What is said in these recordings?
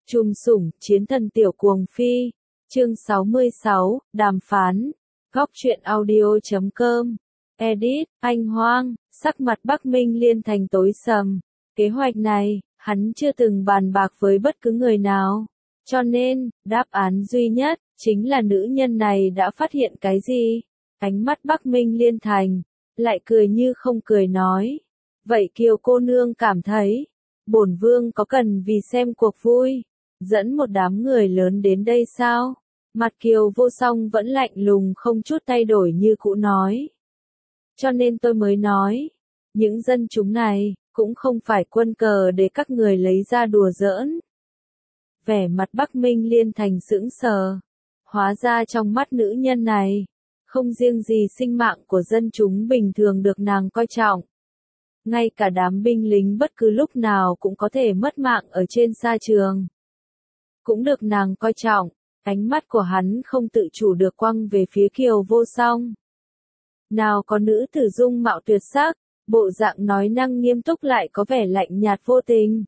Trùm sủng, chiến thần tiểu cuồng phi. Chương 66, đàm phán. Góc truyện audio.com. Edit, anh Hoang, sắc mặt Bắc Minh Liên thành tối sầm. Kế hoạch này, hắn chưa từng bàn bạc với bất cứ người nào. Cho nên, đáp án duy nhất, chính là nữ nhân này đã phát hiện cái gì? Ánh mắt Bắc Minh Liên thành, lại cười như không cười nói. Vậy Kiều cô nương cảm thấy, bổn vương có cần vì xem cuộc vui, dẫn một đám người lớn đến đây sao? Mặt Kiều Vô Song vẫn lạnh lùng không chút thay đổi như cũ nói. Cho nên tôi mới nói, những dân chúng này, cũng không phải quân cờ để các người lấy ra đùa giỡn. Vẻ mặt Bắc Minh Liên thành sững sờ. Hóa ra trong mắt nữ nhân này, không riêng gì sinh mạng của dân chúng bình thường được nàng coi trọng. Ngay cả đám binh lính bất cứ lúc nào cũng có thể mất mạng ở trên sa trường. Cũng được nàng coi trọng, ánh mắt của hắn không tự chủ được quăng về phía Kiều Vô Song. Nào có nữ tử dung mạo tuyệt sắc, bộ dạng nói năng nghiêm túc lại có vẻ lạnh nhạt vô tình.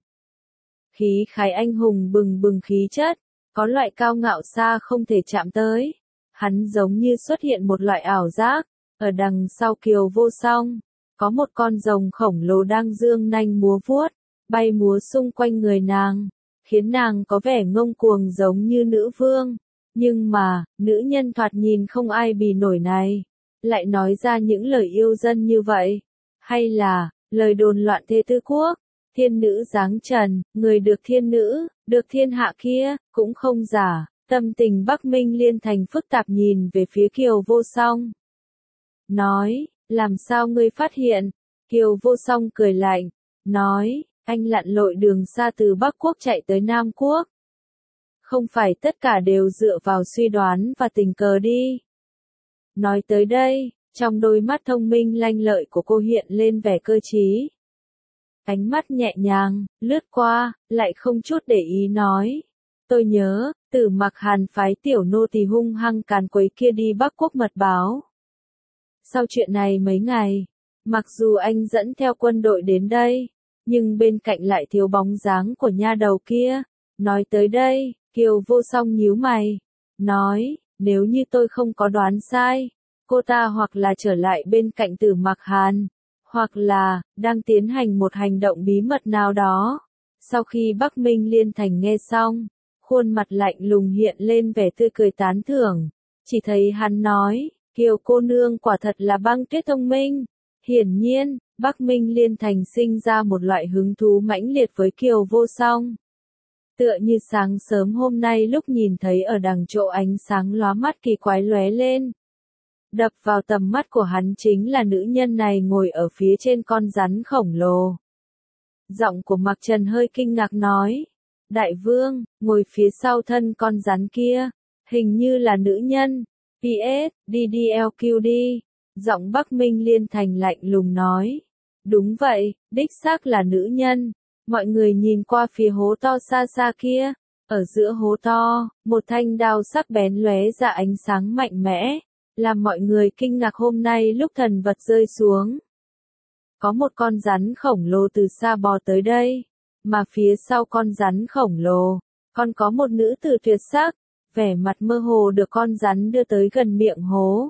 Khí khái anh hùng bừng bừng khí chất, có loại cao ngạo xa không thể chạm tới. Hắn giống như xuất hiện một loại ảo giác, ở đằng sau Kiều Vô Song, có một con rồng khổng lồ đang dương nanh múa vuốt, bay múa xung quanh người nàng, khiến nàng có vẻ ngông cuồng giống như nữ vương. Nhưng mà, nữ nhân thoạt nhìn không ai bì nổi này, lại nói ra những lời yêu dân như vậy. Hay là, lời đồn loạn thê tư quốc, thiên nữ giáng trần, người được thiên nữ, được thiên hạ kia, cũng không giả. Tâm tình Bắc Minh Liên thành phức tạp nhìn về phía Kiều Vô Song. Nói, làm sao ngươi phát hiện? Kiều Vô Song cười lạnh, nói, anh lặn lội đường xa từ Bắc Quốc chạy tới Nam Quốc. Không phải tất cả đều dựa vào suy đoán và tình cờ đi. Nói tới đây, trong đôi mắt thông minh lanh lợi của cô hiện lên vẻ cơ trí. Ánh mắt nhẹ nhàng, lướt qua, lại không chút để ý nói. Tôi nhớ, Tử Mặc Hàn phái tiểu nô tỳ hung hăng càn quấy kia đi Bắc Quốc mật báo. Sau chuyện này mấy ngày, mặc dù anh dẫn theo quân đội đến đây, nhưng bên cạnh lại thiếu bóng dáng của nha đầu kia. Nói tới đây, Kiều Vô Song nhíu mày, nói, nếu như tôi không có đoán sai, cô ta hoặc là trở lại bên cạnh Tử Mặc Hàn, hoặc là, đang tiến hành một hành động bí mật nào đó. Sau khi Bắc Minh Liên thành nghe xong, khuôn mặt lạnh lùng hiện lên vẻ tươi cười tán thưởng, chỉ thấy hắn nói, Kiều cô nương quả thật là băng tuyết thông minh. Hiển nhiên, Bắc Minh Liên thành sinh ra một loại hứng thú mãnh liệt với Kiều Vô Song. Tựa như sáng sớm hôm nay lúc nhìn thấy ở đằng chỗ ánh sáng lóa mắt kỳ quái lóe lên. Đập vào tầm mắt của hắn chính là nữ nhân này ngồi ở phía trên con rắn khổng lồ. Giọng của Mạc Trần hơi kinh ngạc nói, Đại vương, ngồi phía sau thân con rắn kia, hình như là nữ nhân. PS, DDLQD. Giọng Bắc Minh Liên thành lạnh lùng nói. Đúng vậy, đích xác là nữ nhân. Mọi người nhìn qua phía hố to xa xa kia. Ở giữa hố to, một thanh đao sắc bén lóe ra ánh sáng mạnh mẽ, làm mọi người kinh ngạc hôm nay lúc thần vật rơi xuống. Có một con rắn khổng lồ từ xa bò tới đây, mà phía sau con rắn khổng lồ, còn có một nữ tử tuyệt sắc, vẻ mặt mơ hồ được con rắn đưa tới gần miệng hố.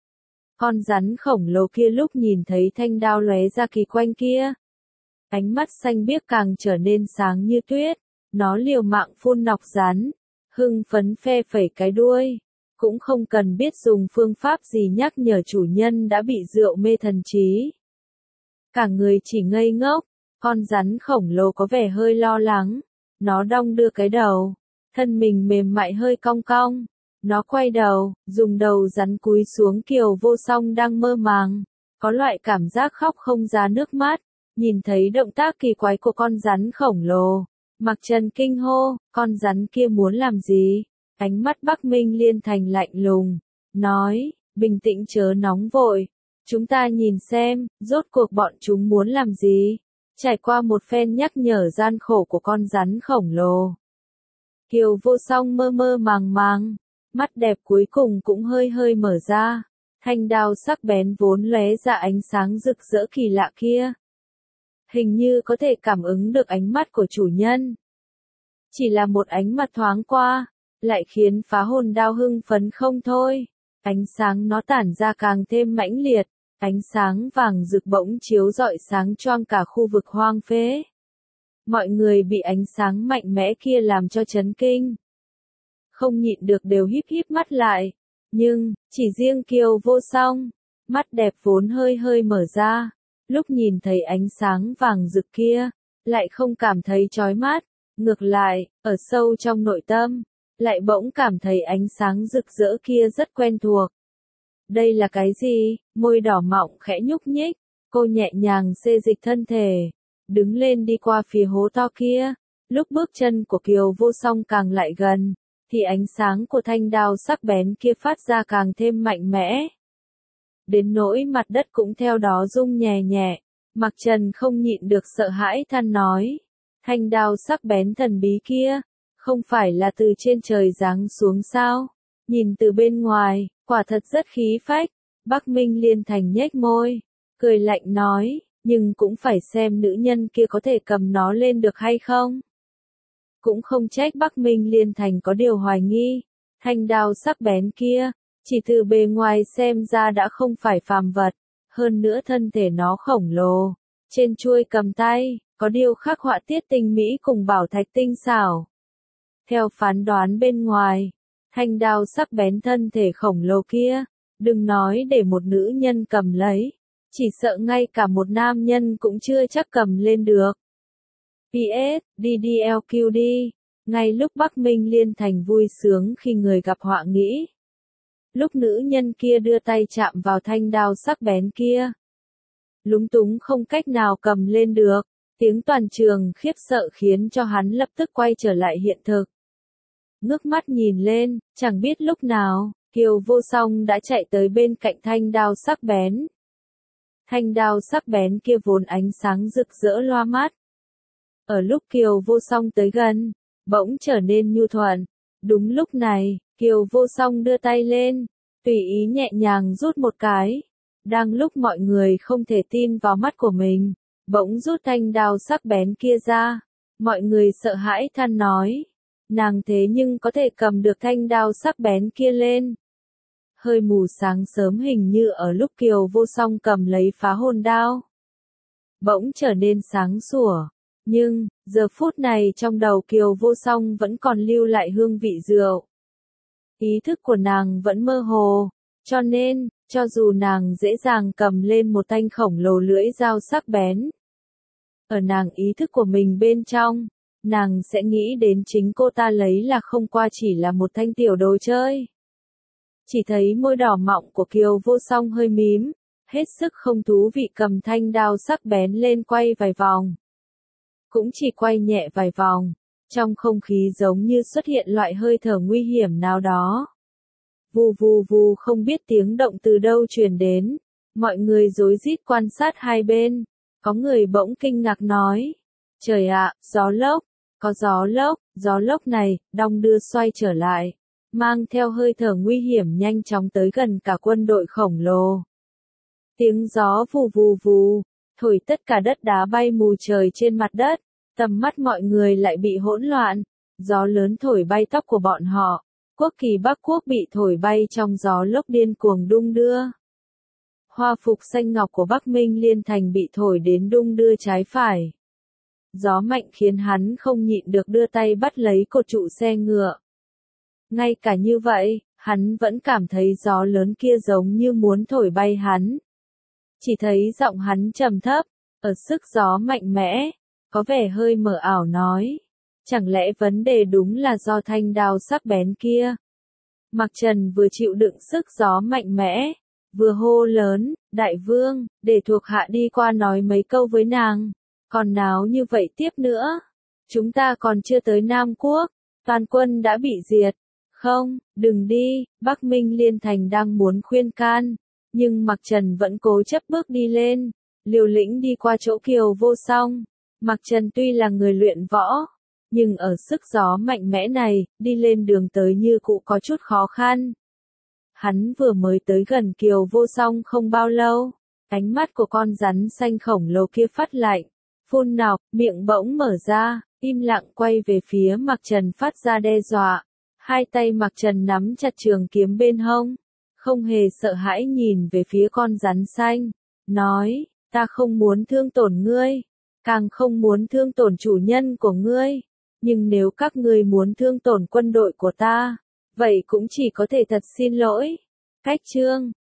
Con rắn khổng lồ kia lúc nhìn thấy thanh đao lóe ra kỳ quanh kia, ánh mắt xanh biếc càng trở nên sáng như tuyết, nó liều mạng phun nọc rắn, hưng phấn phe phẩy cái đuôi, cũng không cần biết dùng phương pháp gì nhắc nhở chủ nhân đã bị rượu mê thần trí. Cả người chỉ ngây ngốc, con rắn khổng lồ có vẻ hơi lo lắng, nó đong đưa cái đầu, thân mình mềm mại hơi cong cong, nó quay đầu, dùng đầu rắn cúi xuống Kiều Vô Song đang mơ màng, có loại cảm giác khóc không ra nước mắt, nhìn thấy động tác kỳ quái của con rắn khổng lồ, Mạc Trần kinh hô, con rắn kia muốn làm gì? Ánh mắt Bắc Minh Liên thành lạnh lùng, nói, bình tĩnh chớ nóng vội, chúng ta nhìn xem, rốt cuộc bọn chúng muốn làm gì? Trải qua một phen nhắc nhở gian khổ của con rắn khổng lồ, Kiều Vô Song mơ mơ màng màng, mắt đẹp cuối cùng cũng hơi hơi mở ra, thanh đao sắc bén vốn lóe ra ánh sáng rực rỡ kỳ lạ kia. Hình như có thể cảm ứng được ánh mắt của chủ nhân. Chỉ là một ánh mặt thoáng qua, lại khiến phá hồn đao hưng phấn không thôi. Ánh sáng nó tản ra càng thêm mãnh liệt, ánh sáng vàng rực bỗng chiếu rọi sáng choang cả khu vực hoang phế. Mọi người bị ánh sáng mạnh mẽ kia làm cho chấn kinh. Không nhịn được đều híp híp mắt lại, nhưng, chỉ riêng Kiều Vô Song, mắt đẹp vốn hơi hơi mở ra, lúc nhìn thấy ánh sáng vàng rực kia, lại không cảm thấy chói mắt, ngược lại, ở sâu trong nội tâm, lại bỗng cảm thấy ánh sáng rực rỡ kia rất quen thuộc. Đây là cái gì? Môi đỏ mọng khẽ nhúc nhích, cô nhẹ nhàng xê dịch thân thể, đứng lên đi qua phía hố to kia. Lúc bước chân của Kiều Vô Song càng lại gần, thì ánh sáng của thanh đao sắc bén kia phát ra càng thêm mạnh mẽ. Đến nỗi mặt đất cũng theo đó rung nhẹ nhẹ, Mặc Trần không nhịn được sợ hãi than nói. Thanh đao sắc bén thần bí kia, không phải là từ trên trời giáng xuống sao? Nhìn từ bên ngoài, quả thật rất khí phách. Bắc Minh Liên Thành nhếch môi, cười lạnh nói, nhưng cũng phải xem nữ nhân kia có thể cầm nó lên được hay không. Cũng không trách Bắc Minh Liên Thành có điều hoài nghi, thanh đao sắc bén kia, chỉ từ bề ngoài xem ra đã không phải phàm vật, hơn nữa thân thể nó khổng lồ, trên chuôi cầm tay, có điêu khắc họa tiết tinh mỹ cùng bảo thạch tinh xảo. Theo phán đoán bên ngoài, thanh đao sắc bén thân thể khổng lồ kia, đừng nói để một nữ nhân cầm lấy, chỉ sợ ngay cả một nam nhân cũng chưa chắc cầm lên được. PS, DDLQD, ngay lúc Bắc Minh Liên Thành vui sướng khi người gặp họa nghĩ. Lúc nữ nhân kia đưa tay chạm vào thanh đao sắc bén kia, lúng túng không cách nào cầm lên được, tiếng toàn trường khiếp sợ khiến cho hắn lập tức quay trở lại hiện thực. Ngước mắt nhìn lên, chẳng biết lúc nào, Kiều Vô Song đã chạy tới bên cạnh thanh đao sắc bén. Thanh đao sắc bén kia vốn ánh sáng rực rỡ loa mắt. Ở lúc Kiều Vô Song tới gần, bỗng trở nên nhu thuận. Đúng lúc này, Kiều Vô Song đưa tay lên, tùy ý nhẹ nhàng rút một cái. Đang lúc mọi người không thể tin vào mắt của mình, bỗng rút thanh đao sắc bén kia ra. Mọi người sợ hãi than nói, nàng thế nhưng có thể cầm được thanh đao sắc bén kia lên. Hơi mù sáng sớm hình như ở lúc Kiều Vô Song cầm lấy phá hồn đao, bỗng trở nên sáng sủa. Nhưng, giờ phút này trong đầu Kiều Vô Song vẫn còn lưu lại hương vị rượu. Ý thức của nàng vẫn mơ hồ, cho nên, cho dù nàng dễ dàng cầm lên một thanh khổng lồ lưỡi dao sắc bén, ở nàng ý thức của mình bên trong, nàng sẽ nghĩ đến chính cô ta lấy là không qua chỉ là một thanh tiểu đồ chơi. Chỉ thấy môi đỏ mọng của Kiều Vô Song hơi mím, hết sức không thú vị cầm thanh đao sắc bén lên quay vài vòng. Cũng chỉ quay nhẹ vài vòng, trong không khí giống như xuất hiện loại hơi thở nguy hiểm nào đó. Vù vù vù không biết tiếng động từ đâu truyền đến, mọi người rối rít quan sát hai bên, có người bỗng kinh ngạc nói, trời ạ, gió lốc, có gió lốc này, đong đưa xoay trở lại, mang theo hơi thở nguy hiểm nhanh chóng tới gần cả quân đội khổng lồ. Tiếng gió vù vù vù, thổi tất cả đất đá bay mù trời trên mặt đất, tầm mắt mọi người lại bị hỗn loạn, gió lớn thổi bay tóc của bọn họ, quốc kỳ Bắc Quốc bị thổi bay trong gió lốc điên cuồng đung đưa. Hoa phục xanh ngọc của Bắc Minh Liên Thành bị thổi đến đung đưa trái phải. Gió mạnh khiến hắn không nhịn được đưa tay bắt lấy cột trụ xe ngựa. Ngay cả như vậy, hắn vẫn cảm thấy gió lớn kia giống như muốn thổi bay hắn. Chỉ thấy giọng hắn trầm thấp, ở sức gió mạnh mẽ, có vẻ hơi mờ ảo nói. Chẳng lẽ vấn đề đúng là do thanh đao sắc bén kia? Mặc Trần vừa chịu đựng sức gió mạnh mẽ, vừa hô lớn, đại vương, để thuộc hạ đi qua nói mấy câu với nàng. Còn náo như vậy tiếp nữa, chúng ta còn chưa tới Nam Quốc, toàn quân đã bị diệt. Không, đừng đi, Bắc Minh Liên Thành đang muốn khuyên can, nhưng Mặc Trần vẫn cố chấp bước đi lên, liều lĩnh đi qua chỗ Kiều Vô Song. Mặc Trần tuy là người luyện võ, nhưng ở sức gió mạnh mẽ này, đi lên đường tới như cũ có chút khó khăn. Hắn vừa mới tới gần Kiều Vô Song không bao lâu, ánh mắt của con rắn xanh khổng lồ kia phát lạnh, Phun nọc, miệng bỗng mở ra, im lặng quay về phía Mạc Trần phát ra đe dọa. Hai tay Mạc Trần nắm chặt trường kiếm bên hông, không hề sợ hãi nhìn về phía con rắn xanh, nói, ta không muốn thương tổn ngươi, càng không muốn thương tổn chủ nhân của ngươi, nhưng nếu các ngươi muốn thương tổn quân đội của ta, vậy cũng chỉ có thể thật xin lỗi. Cách chương